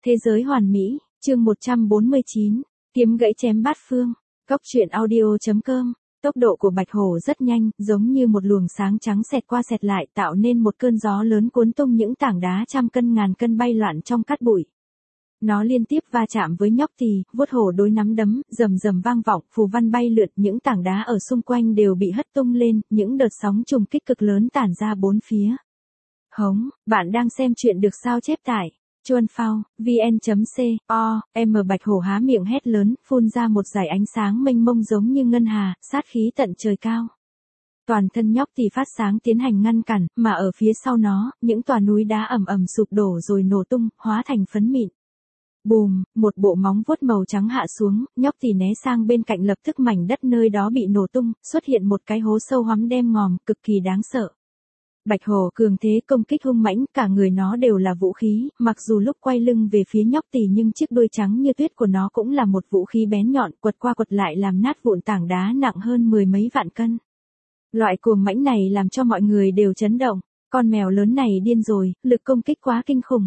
Thế giới hoàn mỹ, chương 149, kiếm gãy chém bát phương. Cốc truyện audio.com. Tốc độ của bạch hổ rất nhanh, giống như một luồng sáng trắng xẹt qua xẹt lại, tạo nên một cơn gió lớn cuốn tung những tảng đá trăm cân ngàn cân bay loạn trong cát bụi. Nó liên tiếp va chạm với nhóc tỳ, vuốt hổ đối nắm đấm, rầm rầm vang vọng, phù văn bay lượn, những tảng đá ở xung quanh đều bị hất tung lên, những đợt sóng trùng kích cực lớn tản ra bốn phía. Hống, bạn đang xem chuyện được sao chép tại Chuan Phao, vn.co, bạch hổ há miệng hét lớn, phun ra một dải ánh sáng mênh mông giống như ngân hà, sát khí tận trời cao. Toàn thân nhóc tỳ phát sáng tiến hành ngăn cản, mà ở phía sau nó, những tòa núi đá ầm ầm sụp đổ rồi nổ tung, hóa thành phấn mịn. Bùm, một bộ móng vuốt màu trắng hạ xuống, nhóc tỳ né sang bên cạnh, lập tức mảnh đất nơi đó bị nổ tung, xuất hiện một cái hố sâu hoắm đen ngòm, cực kỳ đáng sợ. Bạch hổ cường thế công kích hung mãnh, cả người nó đều là vũ khí, mặc dù lúc quay lưng về phía nhóc tỳ nhưng chiếc đuôi trắng như tuyết của nó cũng là một vũ khí bén nhọn, quật qua quật lại làm nát vụn tảng đá nặng hơn 10 mấy vạn cân. Loại cuồng mãnh này làm cho mọi người đều chấn động, con mèo lớn này điên rồi, lực công kích quá kinh khủng.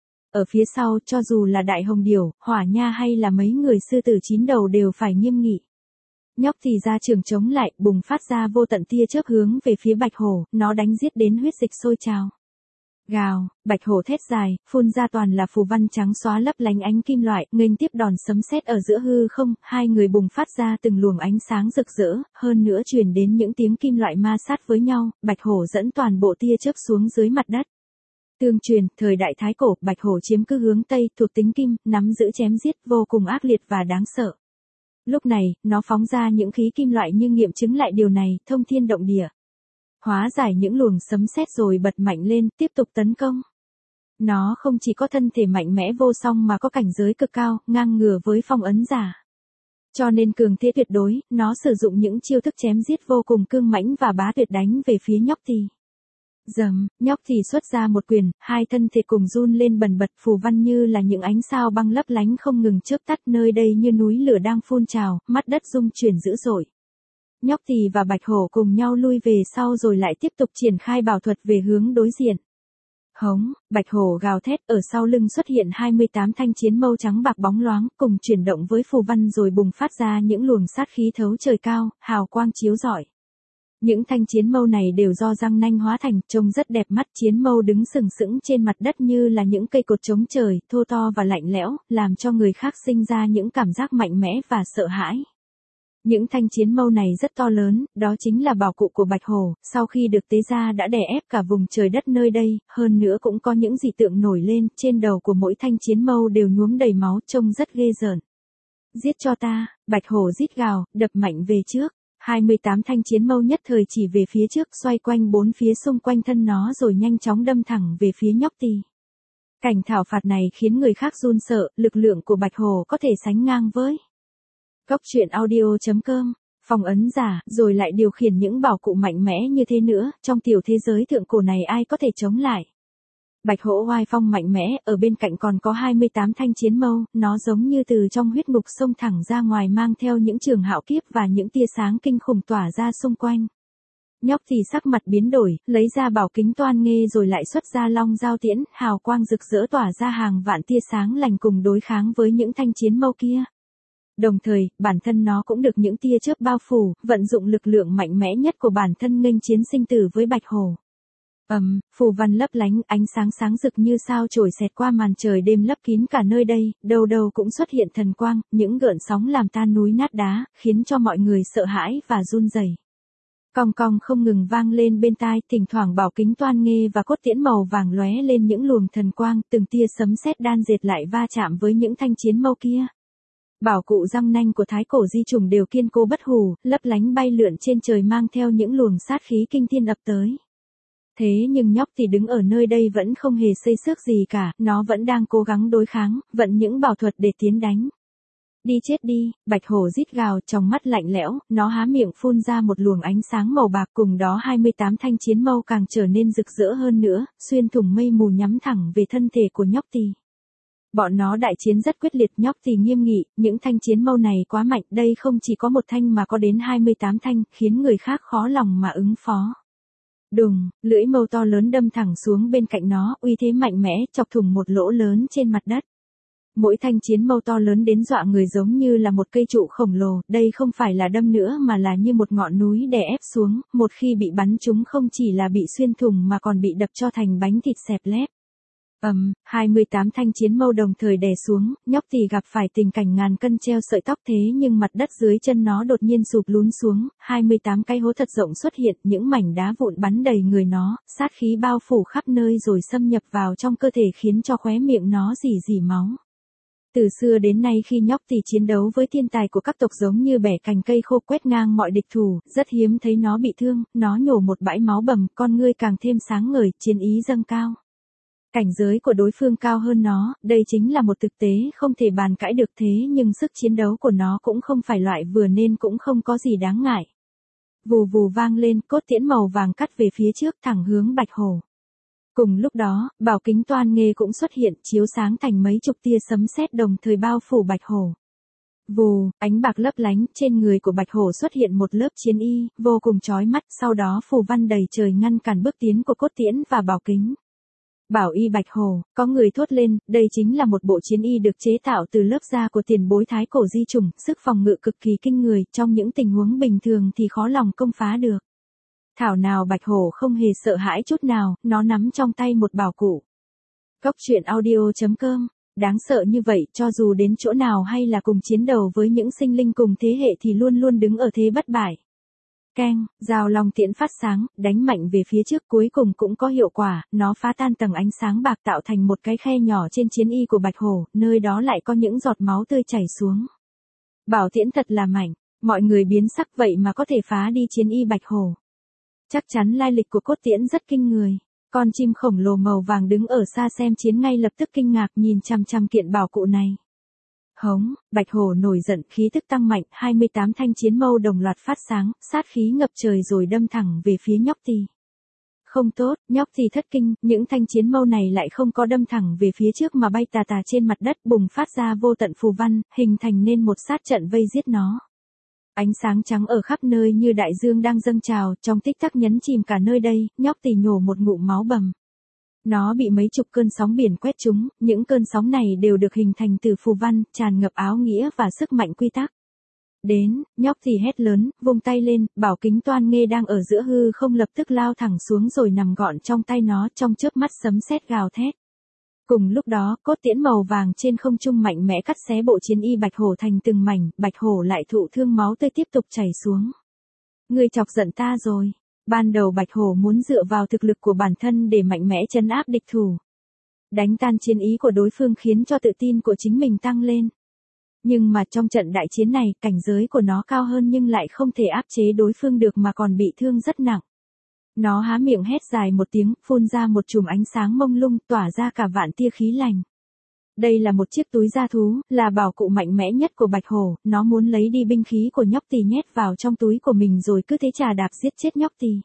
Ở phía sau, cho dù là đại hồng điểu, hỏa nha hay là mấy người sư tử 9 đầu đều phải nghiêm nghị. Nhóc tỳ ra trường chống lại, bùng phát ra vô tận tia chớp hướng về phía bạch hổ, nó đánh giết đến huyết dịch sôi trào. Gào, bạch hổ thét dài, phun ra toàn là phù văn trắng xóa lấp lánh ánh kim loại, nghênh tiếp đòn sấm sét ở giữa hư không, hai người bùng phát ra từng luồng ánh sáng rực rỡ, hơn nữa truyền đến những tiếng kim loại ma sát với nhau, bạch hổ dẫn toàn bộ tia chớp xuống dưới mặt đất. Tương truyền, thời đại Thái Cổ, bạch hổ chiếm cứ hướng Tây, thuộc tính kim, nắm giữ chém giết, vô cùng ác liệt và đáng sợ. Lúc này, nó phóng ra những khí kim loại như nghiệm chứng lại điều này, thông thiên động địa. Hóa giải những luồng sấm sét rồi bật mạnh lên, tiếp tục tấn công. Nó không chỉ có thân thể mạnh mẽ vô song mà có cảnh giới cực cao, ngang ngửa với phong ấn giả. Cho nên cường thế tuyệt đối, nó sử dụng những chiêu thức chém giết vô cùng cương mãnh và bá tuyệt đánh về phía nhóc tỳ. Dầm, nhóc tỳ xuất ra một quyền, hai thân thể cùng run lên bần bật, phù văn như là những ánh sao băng lấp lánh không ngừng chớp tắt, nơi đây như núi lửa đang phun trào, mắt đất rung chuyển dữ dội. Nhóc tỳ và bạch hổ cùng nhau lui về sau rồi lại tiếp tục triển khai bảo thuật về hướng đối diện. Hống, bạch hổ gào thét, ở sau lưng xuất hiện 28 thanh chiến mâu trắng bạc bóng loáng, cùng chuyển động với phù văn rồi bùng phát ra những luồng sát khí thấu trời cao, hào quang chiếu rọi. Những thanh chiến mâu này đều do răng nanh hóa thành, trông rất đẹp mắt, chiến mâu đứng sừng sững trên mặt đất như là những cây cột chống trời, thô to và lạnh lẽo, làm cho người khác sinh ra những cảm giác mạnh mẽ và sợ hãi. Những thanh chiến mâu này rất to lớn, đó chính là bảo cụ của bạch hổ, sau khi được tế ra đã đè ép cả vùng trời đất nơi đây, hơn nữa cũng có những dị tượng nổi lên, trên đầu của mỗi thanh chiến mâu đều nhuốm đầy máu, trông rất ghê rợn. Giết cho ta, bạch hổ rít gào, đập mạnh về trước. 28 thanh chiến mâu nhất thời chỉ về phía trước, xoay quanh bốn phía xung quanh thân nó rồi nhanh chóng đâm thẳng về phía nhóc tỳ. Cảnh thảo phạt này khiến người khác run sợ, lực lượng của bạch hổ có thể sánh ngang với Cốc truyện audio.com. Phong ấn giả, rồi lại điều khiển những bảo cụ mạnh mẽ như thế nữa, trong tiểu thế giới thượng cổ này ai có thể chống lại. Bạch hổ oai phong mạnh mẽ, ở bên cạnh còn có 28 thanh chiến mâu, nó giống như từ trong huyết ngục xông thẳng ra ngoài, mang theo những trường hạo kiếp và những tia sáng kinh khủng tỏa ra xung quanh. Nhóc thì sắc mặt biến đổi, lấy ra bảo kính toan nghê rồi lại xuất ra long giao tiễn, hào quang rực rỡ tỏa ra hàng vạn tia sáng lành cùng đối kháng với những thanh chiến mâu kia. Đồng thời, bản thân nó cũng được những tia chớp bao phủ, vận dụng lực lượng mạnh mẽ nhất của bản thân nghênh chiến sinh tử với bạch hổ. Phù văn lấp lánh, ánh sáng sáng rực như sao chổi xẹt qua màn trời đêm lấp kín cả nơi đây, đâu đâu cũng xuất hiện thần quang, những gợn sóng làm tan núi nát đá, khiến cho mọi người sợ hãi và run rẩy. Cong cong không ngừng vang lên bên tai, thỉnh thoảng bảo kính toan nghê và cốt tiễn màu vàng lóe lên những luồng thần quang, từng tia sấm sét đan dệt lại va chạm với những thanh chiến mâu kia. Bảo cụ răng nanh của thái cổ di trùng đều kiên cố bất hủ, lấp lánh bay lượn trên trời mang theo những luồng sát khí kinh thiên ập tới. Thế nhưng nhóc thì đứng ở nơi đây vẫn không hề xây xước gì cả, nó vẫn đang cố gắng đối kháng, vận những bảo thuật để tiến đánh. Đi chết đi, bạch hổ rít gào, trong mắt lạnh lẽo, nó há miệng phun ra một luồng ánh sáng màu bạc, cùng đó 28 thanh chiến mâu càng trở nên rực rỡ hơn nữa, xuyên thủng mây mù nhắm thẳng về thân thể của nhóc tỳ. Bọn nó đại chiến rất quyết liệt, nhóc tỳ nghiêm nghị, những thanh chiến mâu này quá mạnh, đây không chỉ có một thanh mà có đến 28 thanh, khiến người khác khó lòng mà ứng phó. Đùng, lưỡi mâu to lớn đâm thẳng xuống bên cạnh nó, uy thế mạnh mẽ, chọc thủng một lỗ lớn trên mặt đất. Mỗi thanh chiến mâu to lớn đến dọa người giống như là một cây trụ khổng lồ, đây không phải là đâm nữa mà là như một ngọn núi đè ép xuống, một khi bị bắn trúng không chỉ là bị xuyên thủng mà còn bị đập cho thành bánh thịt xẹp lép. 28 thanh chiến mâu đồng thời đè xuống, nhóc tỳ gặp phải tình cảnh ngàn cân treo sợi tóc thế nhưng mặt đất dưới chân nó đột nhiên sụp lún xuống, 28 cái hố thật rộng xuất hiện, những mảnh đá vụn bắn đầy người nó, sát khí bao phủ khắp nơi rồi xâm nhập vào trong cơ thể khiến cho khóe miệng nó rỉ rỉ máu. Từ xưa đến nay khi nhóc tỳ chiến đấu với thiên tài của các tộc giống như bẻ cành cây khô quét ngang mọi địch thủ, rất hiếm thấy nó bị thương, nó nhổ một bãi máu bầm, con ngươi càng thêm sáng ngời, chiến ý dâng cao. Cảnh giới của đối phương cao hơn nó, đây chính là một thực tế không thể bàn cãi được thế nhưng sức chiến đấu của nó cũng không phải loại vừa nên cũng không có gì đáng ngại. Vù vù vang lên, cốt tiễn màu vàng cắt về phía trước thẳng hướng Bạch Hổ. Cùng lúc đó, bảo kính toan nghê cũng xuất hiện chiếu sáng thành mấy chục tia sấm sét đồng thời bao phủ Bạch Hổ. Vù, ánh bạc lấp lánh, trên người của Bạch Hổ xuất hiện một lớp chiến y, vô cùng chói mắt, sau đó phù văn đầy trời ngăn cản bước tiến của cốt tiễn và bảo kính. Bảo y Bạch Hổ, có người thốt lên, đây chính là một bộ chiến y được chế tạo từ lớp da của tiền bối thái cổ di chủng, sức phòng ngự cực kỳ kinh người, trong những tình huống bình thường thì khó lòng công phá được. Thảo nào Bạch Hổ không hề sợ hãi chút nào, nó nắm trong tay một bảo cụ. Góc truyện audio.com, đáng sợ như vậy, cho dù đến chỗ nào hay là cùng chiến đấu với những sinh linh cùng thế hệ thì luôn luôn đứng ở thế bất bại. Keng, dao long tiễn phát sáng, đánh mạnh về phía trước cuối cùng cũng có hiệu quả, nó phá tan tầng ánh sáng bạc tạo thành một cái khe nhỏ trên chiến y của Bạch Hổ, nơi đó lại có những giọt máu tươi chảy xuống. Bảo tiễn thật là mạnh, mọi người biến sắc vậy mà có thể phá đi chiến y Bạch Hổ. Chắc chắn lai lịch của cốt tiễn rất kinh người. Con chim khổng lồ màu vàng đứng ở xa xem chiến ngay lập tức kinh ngạc nhìn chằm chằm kiện bảo cụ này. Hống, Bạch Hổ nổi giận, khí tức tăng mạnh, 28 thanh chiến mâu đồng loạt phát sáng, sát khí ngập trời rồi đâm thẳng về phía nhóc tỳ. Không tốt, nhóc tỳ thất kinh, những thanh chiến mâu này lại không có đâm thẳng về phía trước mà bay tà tà trên mặt đất bùng phát ra vô tận phù văn, hình thành nên một sát trận vây giết nó. Ánh sáng trắng ở khắp nơi như đại dương đang dâng trào, trong tích tắc nhấn chìm cả nơi đây, nhóc tỳ nhổ một ngụm máu bầm. Nó bị mấy chục cơn sóng biển quét trúng, những cơn sóng này đều được hình thành từ phù văn, tràn ngập áo nghĩa và sức mạnh quy tắc. Đến, nhóc tỳ hét lớn, vung tay lên, bảo kính toan nghê đang ở giữa hư không lập tức lao thẳng xuống rồi nằm gọn trong tay nó, trong chớp mắt sấm sét gào thét. Cùng lúc đó, cốt tiễn màu vàng trên không trung mạnh mẽ cắt xé bộ chiến y Bạch Hổ thành từng mảnh, Bạch Hổ lại thụ thương máu tươi tiếp tục chảy xuống. Ngươi chọc giận ta rồi. Ban đầu Bạch Hổ muốn dựa vào thực lực của bản thân để mạnh mẽ trấn áp địch thủ. Đánh tan chiến ý của đối phương khiến cho tự tin của chính mình tăng lên. Nhưng mà trong trận đại chiến này, cảnh giới của nó cao hơn nhưng lại không thể áp chế đối phương được mà còn bị thương rất nặng. Nó há miệng hét dài một tiếng, phun ra một chùm ánh sáng mông lung, tỏa ra cả vạn tia khí lành. Đây là một chiếc túi da thú, là bảo cụ mạnh mẽ nhất của Bạch Hổ, nó muốn lấy đi binh khí của nhóc tỳ nhét vào trong túi của mình rồi cứ thế chà đạp giết chết nhóc tỳ.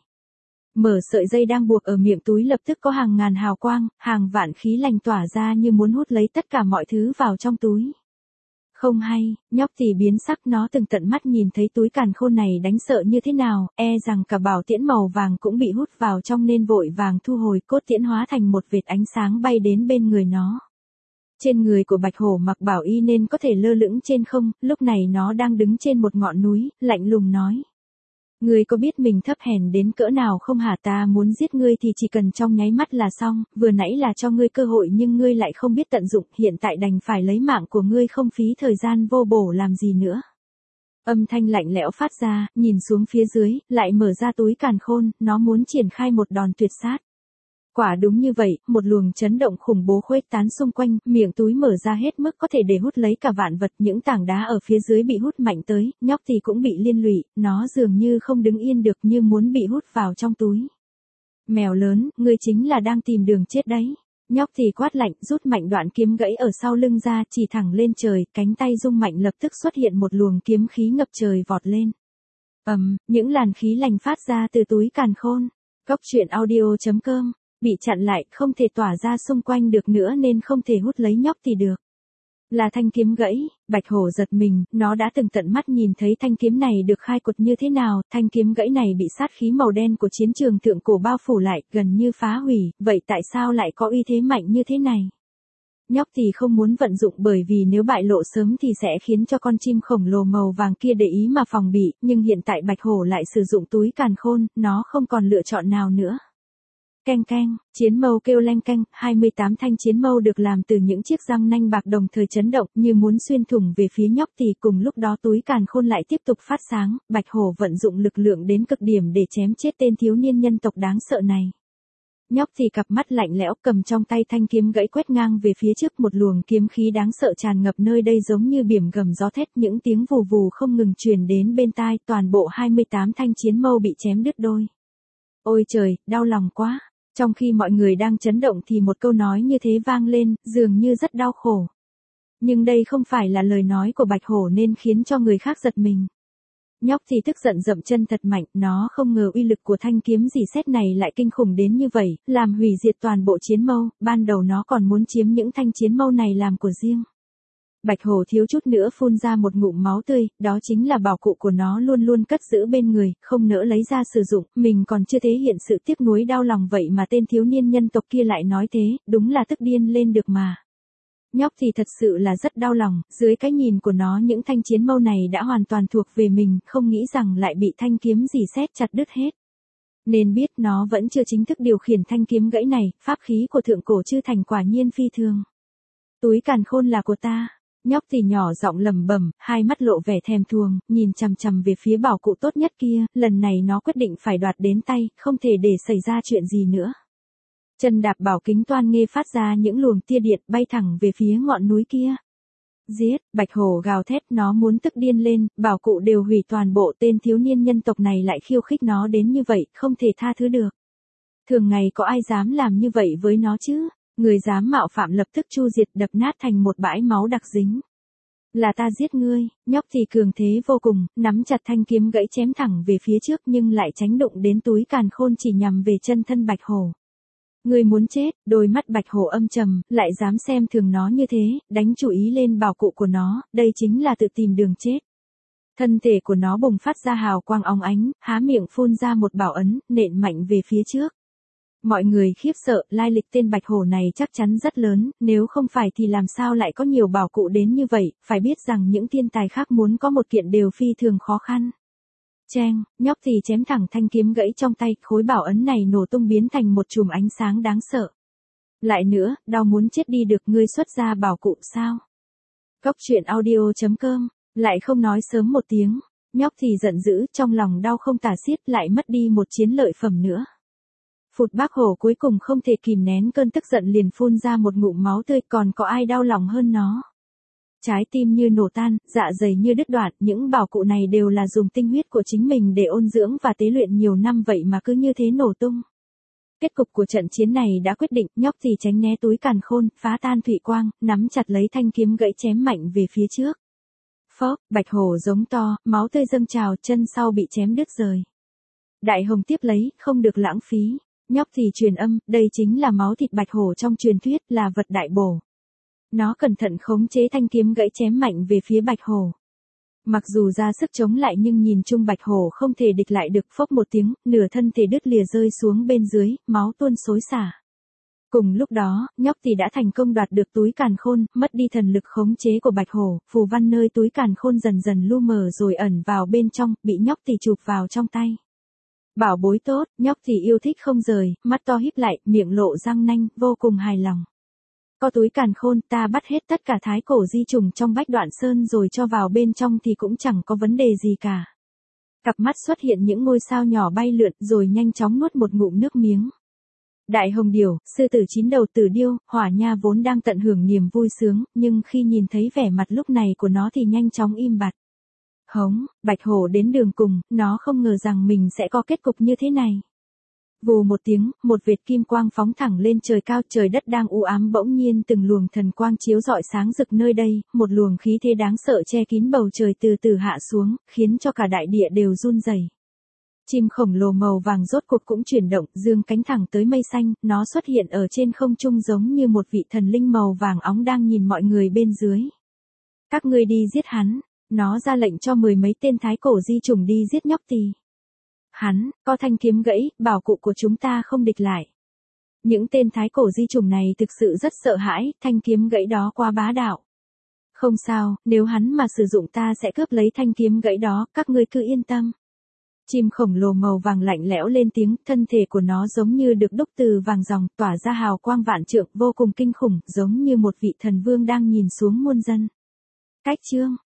Mở sợi dây đang buộc ở miệng túi lập tức có hàng ngàn hào quang, hàng vạn khí lành tỏa ra như muốn hút lấy tất cả mọi thứ vào trong túi. Không hay, nhóc tỳ biến sắc, nó từng tận mắt nhìn thấy túi càn khôn này đánh sợ như thế nào, e rằng cả bảo tiễn màu vàng cũng bị hút vào trong nên vội vàng thu hồi, cốt tiễn hóa thành một vệt ánh sáng bay đến bên người nó. Trên người của Bạch Hổ mặc bảo y nên có thể lơ lửng trên không, lúc này nó đang đứng trên một ngọn núi, lạnh lùng nói. Ngươi có biết mình thấp hèn đến cỡ nào không hả? Ta muốn giết ngươi thì chỉ cần trong nháy mắt là xong, vừa nãy là cho ngươi cơ hội nhưng ngươi lại không biết tận dụng, hiện tại đành phải lấy mạng của ngươi không phí thời gian vô bổ làm gì nữa. Âm thanh lạnh lẽo phát ra, nhìn xuống phía dưới, lại mở ra túi càn khôn, nó muốn triển khai một đòn tuyệt sát. Quả đúng như vậy, một luồng chấn động khủng bố khuếch tán xung quanh, miệng túi mở ra hết mức có thể để hút lấy cả vạn vật, những tảng đá ở phía dưới bị hút mạnh tới, nhóc thì cũng bị liên lụy, nó dường như không đứng yên được như muốn bị hút vào trong túi. Mèo lớn, ngươi chính là đang tìm đường chết đấy. Nhóc thì quát lạnh, rút mạnh đoạn kiếm gãy ở sau lưng ra, chỉ thẳng lên trời, cánh tay rung mạnh lập tức xuất hiện một luồng kiếm khí ngập trời vọt lên. Những làn khí lành phát ra từ túi càn khôn. Góc truyện audio.com bị chặn lại, không thể tỏa ra xung quanh được nữa nên không thể hút lấy nhóc thì được. Là thanh kiếm gãy, Bạch Hổ giật mình, nó đã từng tận mắt nhìn thấy thanh kiếm này được khai quật như thế nào, thanh kiếm gãy này bị sát khí màu đen của chiến trường thượng cổ bao phủ lại, gần như phá hủy, vậy tại sao lại có uy thế mạnh như thế này? nhóc thì không muốn vận dụng bởi vì nếu bại lộ sớm thì sẽ khiến cho con chim khổng lồ màu vàng kia để ý mà phòng bị, nhưng hiện tại bạch hổ lại sử dụng túi càn khôn, nó không còn lựa chọn nào nữa. Keng keng, chiến mâu kêu leng keng, 28 thanh chiến mâu được làm từ những chiếc răng nanh bạc đồng thời chấn động như muốn xuyên thủng về phía nhóc thì cùng lúc đó túi càn khôn lại tiếp tục phát sáng, bạch hổ vận dụng lực lượng đến cực điểm để chém chết tên thiếu niên nhân tộc đáng sợ này. Nhóc thì cặp mắt lạnh lẽo cầm trong tay thanh kiếm gãy quét ngang về phía trước, một luồng kiếm khí đáng sợ tràn ngập nơi đây giống như biển gầm gió thét, những tiếng vù vù không ngừng truyền đến bên tai, toàn bộ 28 thanh chiến mâu bị chém đứt đôi. Ôi trời, đau lòng quá. Trong khi mọi người đang chấn động thì một câu nói như thế vang lên, dường như rất đau khổ. Nhưng đây không phải là lời nói của bạch hổ nên khiến cho người khác giật mình. Nhóc thì tức giận dậm chân thật mạnh, nó không ngờ uy lực của thanh kiếm rỉ sét này lại kinh khủng đến như vậy, làm hủy diệt toàn bộ chiến mâu, ban đầu nó còn muốn chiếm những thanh chiến mâu này làm của riêng. Bạch hổ thiếu chút nữa phun ra một ngụm máu tươi, đó chính là bảo cụ của nó luôn luôn cất giữ bên người, không nỡ lấy ra sử dụng, mình còn chưa thể hiện sự tiếc nuối đau lòng vậy mà tên thiếu niên nhân tộc kia lại nói thế, đúng là tức điên lên được mà. Nhóc thì thật sự là rất đau lòng, dưới cái nhìn của nó những thanh chiến mâu này đã hoàn toàn thuộc về mình, không nghĩ rằng lại bị thanh kiếm rỉ sét chặt đứt hết. Nên biết nó vẫn chưa chính thức điều khiển thanh kiếm gãy này, pháp khí của thượng cổ chư thành quả nhiên phi thường. Túi càn khôn là của ta. Nhóc thì nhỏ giọng lẩm bẩm, hai mắt lộ vẻ thèm thuồng, nhìn chằm chằm về phía bảo cụ tốt nhất kia, lần này nó quyết định phải đoạt đến tay, không thể để xảy ra chuyện gì nữa. Chân đạp bảo kính toan nghê phát ra những luồng tia điện bay thẳng về phía ngọn núi kia. Giết, bạch hổ gào thét, nó muốn tức điên lên, bảo cụ đều hủy toàn bộ, tên thiếu niên nhân tộc này lại khiêu khích nó đến như vậy, không thể tha thứ được. Thường ngày có ai dám làm như vậy với nó chứ? Người dám mạo phạm lập tức chu diệt đập nát thành một bãi máu đặc dính. Là ta giết ngươi, nhóc thì cường thế vô cùng, nắm chặt thanh kiếm gãy chém thẳng về phía trước nhưng lại tránh đụng đến túi càn khôn chỉ nhằm về chân thân bạch hổ. Ngươi muốn chết, đôi mắt bạch hổ âm trầm, lại dám xem thường nó như thế, đánh chủ ý lên bảo cụ của nó, đây chính là tự tìm đường chết. Thân thể của nó bùng phát ra hào quang óng ánh, há miệng phun ra một bảo ấn, nện mạnh về phía trước. Mọi người khiếp sợ, lai lịch tên bạch hổ này chắc chắn rất lớn, nếu không phải thì làm sao lại có nhiều bảo cụ đến như vậy, phải biết rằng những thiên tài khác muốn có một kiện đều phi thường khó khăn. Cheng, nhóc thì chém thẳng thanh kiếm gãy trong tay, khối bảo ấn này nổ tung biến thành một chùm ánh sáng đáng sợ. Lại nữa, đau muốn chết đi được, ngươi xuất ra bảo cụ sao? Góc truyện audio.com, lại không nói sớm một tiếng, nhóc thì giận dữ, trong lòng đau không tả xiết, lại mất đi một chiến lợi phẩm nữa. Phụt, bác hổ cuối cùng không thể kìm nén cơn tức giận liền phun ra một ngụm máu tươi, còn có ai đau lòng hơn nó. Trái tim như nổ tan, dạ dày như đứt đoạn, những bảo cụ này đều là dùng tinh huyết của chính mình để ôn dưỡng và tế luyện nhiều năm vậy mà cứ như thế nổ tung. Kết cục của trận chiến này đã quyết định, nhóc thì tránh né túi càn khôn, phá tan thủy quang, nắm chặt lấy thanh kiếm gãy chém mạnh về phía trước. Phốc, bạch hổ giống to, máu tươi dâng trào, chân sau bị chém đứt rời. Đại hồng tiếp lấy, không được lãng phí. Nhóc thì truyền âm, đây chính là máu thịt bạch hổ trong truyền thuyết, là vật đại bổ. Nó cẩn thận khống chế thanh kiếm gãy chém mạnh về phía bạch hổ. Mặc dù ra sức chống lại nhưng nhìn chung bạch hổ không thể địch lại được, phốc một tiếng, nửa thân thể đứt lìa rơi xuống bên dưới, máu tuôn xối xả. Cùng lúc đó, nhóc thì đã thành công đoạt được túi càn khôn, mất đi thần lực khống chế của bạch hổ, phù văn nơi túi càn khôn dần dần lu mờ rồi ẩn vào bên trong, bị nhóc thì chụp vào trong tay. Bảo bối tốt, nhóc thì yêu thích không rời, mắt to híp lại, miệng lộ răng nanh, vô cùng hài lòng. Có túi càn khôn, ta bắt hết tất cả thái cổ di trùng trong Bách Đoạn Sơn rồi cho vào bên trong thì cũng chẳng có vấn đề gì cả. Cặp mắt xuất hiện những ngôi sao nhỏ bay lượn rồi nhanh chóng nuốt một ngụm nước miếng. Đại hồng điểu, sư tử chín đầu tử điêu, hỏa nha vốn đang tận hưởng niềm vui sướng, nhưng khi nhìn thấy vẻ mặt lúc này của nó thì nhanh chóng im bặt. Hống, bạch hổ đến đường cùng, nó không ngờ rằng mình sẽ có kết cục như thế này. Vù một tiếng, một vệt kim quang phóng thẳng lên trời cao, trời đất đang u ám bỗng nhiên từng luồng thần quang chiếu rọi sáng rực nơi đây, một luồng khí thế đáng sợ che kín bầu trời từ từ hạ xuống, khiến cho cả đại địa đều run rẩy. Chim khổng lồ màu vàng rốt cuộc cũng chuyển động, dương cánh thẳng tới mây xanh, nó xuất hiện ở trên không trung giống như một vị thần linh màu vàng óng đang nhìn mọi người bên dưới. Các ngươi đi giết hắn. Nó ra lệnh cho mười mấy tên thái cổ di trùng đi giết nhóc tì. Hắn, có thanh kiếm gãy, bảo cụ của chúng ta không địch lại. Những tên thái cổ di chủng này thực sự rất sợ hãi, thanh kiếm gãy đó quá bá đạo. Không sao, nếu hắn mà sử dụng ta sẽ cướp lấy thanh kiếm gãy đó, các ngươi cứ yên tâm. Chim khổng lồ màu vàng lạnh lẽo lên tiếng, thân thể của nó giống như được đúc từ vàng ròng, tỏa ra hào quang vạn trượng, vô cùng kinh khủng, giống như một vị thần vương đang nhìn xuống muôn dân. Cách chương